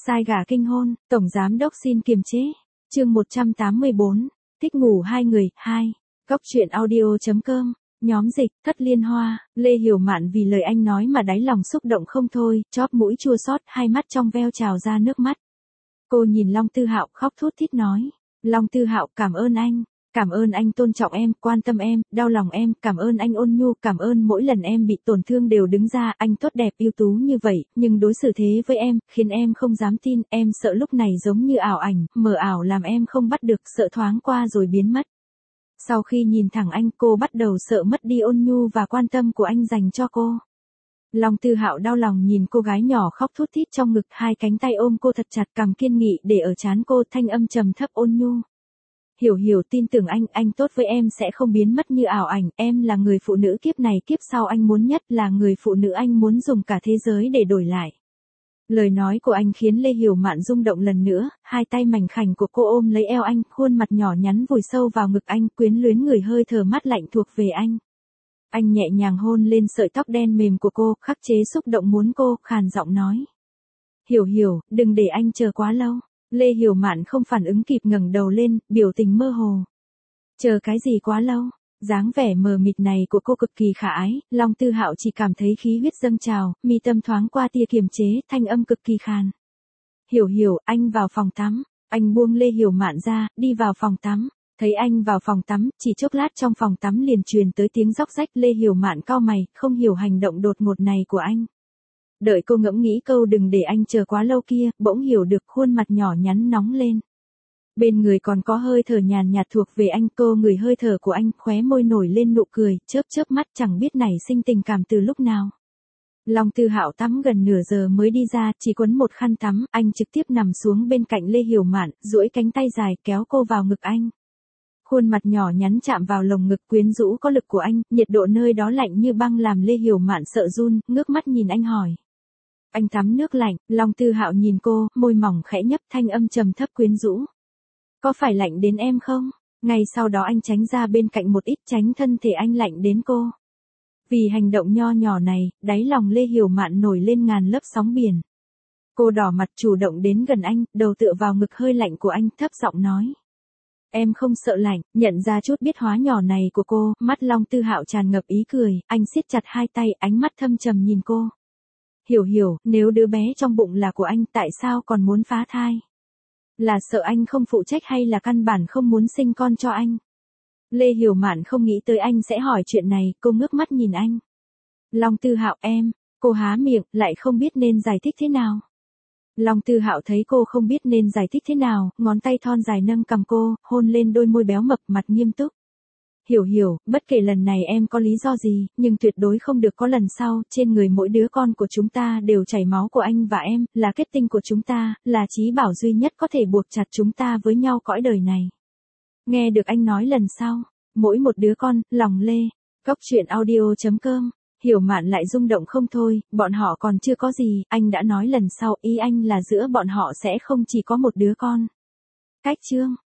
Sai gà kinh hôn, tổng giám đốc xin kiềm chế. Chương 184, thích ngủ hai người, 2. Góc truyện audio.com, nhóm dịch, Thất Liên Hoa, Lê Hiểu Mạn vì lời anh nói mà đáy lòng xúc động không thôi, chóp mũi chua xót, hai mắt trong veo trào ra nước mắt. Cô nhìn Long Tư Hạo khóc thút thít nói, Long Tư Hạo cảm ơn anh tôn trọng em, quan tâm em, đau lòng em, cảm ơn anh ôn nhu, cảm ơn mỗi lần em bị tổn thương đều đứng ra, anh tốt đẹp ưu tú như vậy, nhưng đối xử thế với em, khiến em không dám tin, em sợ lúc này giống như ảo ảnh, mờ ảo làm em không bắt được, sợ thoáng qua rồi biến mất. Sau khi nhìn thẳng anh, cô bắt đầu sợ mất đi ôn nhu và quan tâm của anh dành cho cô. Long Tư Hạo đau lòng nhìn cô gái nhỏ khóc thút thít trong ngực, hai cánh tay ôm cô thật chặt, cằm kiên nghị để ở trán cô, thanh âm trầm thấp ôn nhu. Hiểu tin tưởng anh tốt với em sẽ không biến mất như ảo ảnh, em là người phụ nữ kiếp này kiếp sau anh muốn nhất, là người phụ nữ anh muốn dùng cả thế giới để đổi lại. Lời nói của anh khiến Lê Hiểu Mạn rung động lần nữa, hai tay mảnh khảnh của cô ôm lấy eo anh, khuôn mặt nhỏ nhắn vùi sâu vào ngực anh, quyến luyến người hơi thở mát lạnh thuộc về anh. Anh nhẹ nhàng hôn lên sợi tóc đen mềm của cô, khắc chế xúc động muốn cô, khàn giọng nói. Hiểu, đừng để anh chờ quá lâu. Lê Hiểu Mạn không phản ứng kịp ngẩng đầu lên, biểu tình mơ hồ. Chờ cái gì quá lâu? Dáng vẻ mờ mịt này của cô cực kỳ khả ái, Long Tư Hạo chỉ cảm thấy khí huyết dâng trào, mi tâm thoáng qua tia kiềm chế, thanh âm cực kỳ khàn. Hiểu, anh vào phòng tắm. Anh buông Lê Hiểu Mạn ra, đi vào phòng tắm. Thấy anh vào phòng tắm, chỉ chốc lát trong phòng tắm liền truyền tới tiếng róc rách. Lê Hiểu Mạn cau mày, không hiểu hành động đột ngột này của anh. Đợi cô ngẫm nghĩ câu đừng để anh chờ quá lâu kia, bỗng hiểu được, khuôn mặt nhỏ nhắn nóng lên. Bên người còn có hơi thở nhàn nhạt thuộc về anh, cô ngửi hơi thở của anh, khóe môi nổi lên nụ cười, chớp mắt chẳng biết nảy sinh tình cảm từ lúc nào. Long Tư Hạo tắm gần nửa giờ mới đi ra, chỉ quấn một khăn tắm, anh trực tiếp nằm xuống bên cạnh Lê Hiểu Mạn, duỗi cánh tay dài kéo cô vào ngực anh. Khuôn mặt nhỏ nhắn chạm vào lồng ngực quyến rũ có lực của anh, nhiệt độ nơi đó lạnh như băng làm Lê Hiểu Mạn sợ run, ngước mắt nhìn anh hỏi. Anh tắm nước lạnh, Long Tư Hạo nhìn cô, môi mỏng khẽ nhấp, thanh âm trầm thấp quyến rũ. Có phải lạnh đến em không? Ngay sau đó anh tránh ra bên cạnh một ít, tránh thân thể anh lạnh đến cô. Vì hành động nho nhỏ này, đáy lòng Lê Hiểu Mạn nổi lên ngàn lớp sóng biển. Cô đỏ mặt chủ động đến gần anh, đầu tựa vào ngực hơi lạnh của anh, thấp giọng nói. Em không sợ lạnh, nhận ra chút biết hóa nhỏ này của cô, mắt Long Tư Hạo tràn ngập ý cười, anh siết chặt hai tay, ánh mắt thâm trầm nhìn cô. Hiểu, nếu đứa bé trong bụng là của anh, tại sao còn muốn phá thai? Là sợ anh không phụ trách hay là căn bản không muốn sinh con cho anh? Lê Hiểu Mạn không nghĩ tới anh sẽ hỏi chuyện này, cô ngước mắt nhìn anh. Long Tư Hạo em, cô há miệng, lại không biết nên giải thích thế nào. Long Tư Hạo thấy cô không biết nên giải thích thế nào, ngón tay thon dài nâng cằm cô, hôn lên đôi môi béo mập, mặt nghiêm túc. Hiểu, bất kể lần này em có lý do gì, nhưng tuyệt đối không được có lần sau, trên người mỗi đứa con của chúng ta đều chảy máu của anh và em, là kết tinh của chúng ta, là chí bảo duy nhất có thể buộc chặt chúng ta với nhau cõi đời này. Nghe được anh nói lần sau, mỗi một đứa con, lòng Lê. Góc truyện audio.com, Hiểu Mạn lại rung động không thôi, bọn họ còn chưa có gì, anh đã nói lần sau, ý anh là giữa bọn họ sẽ không chỉ có một đứa con. Cách chương.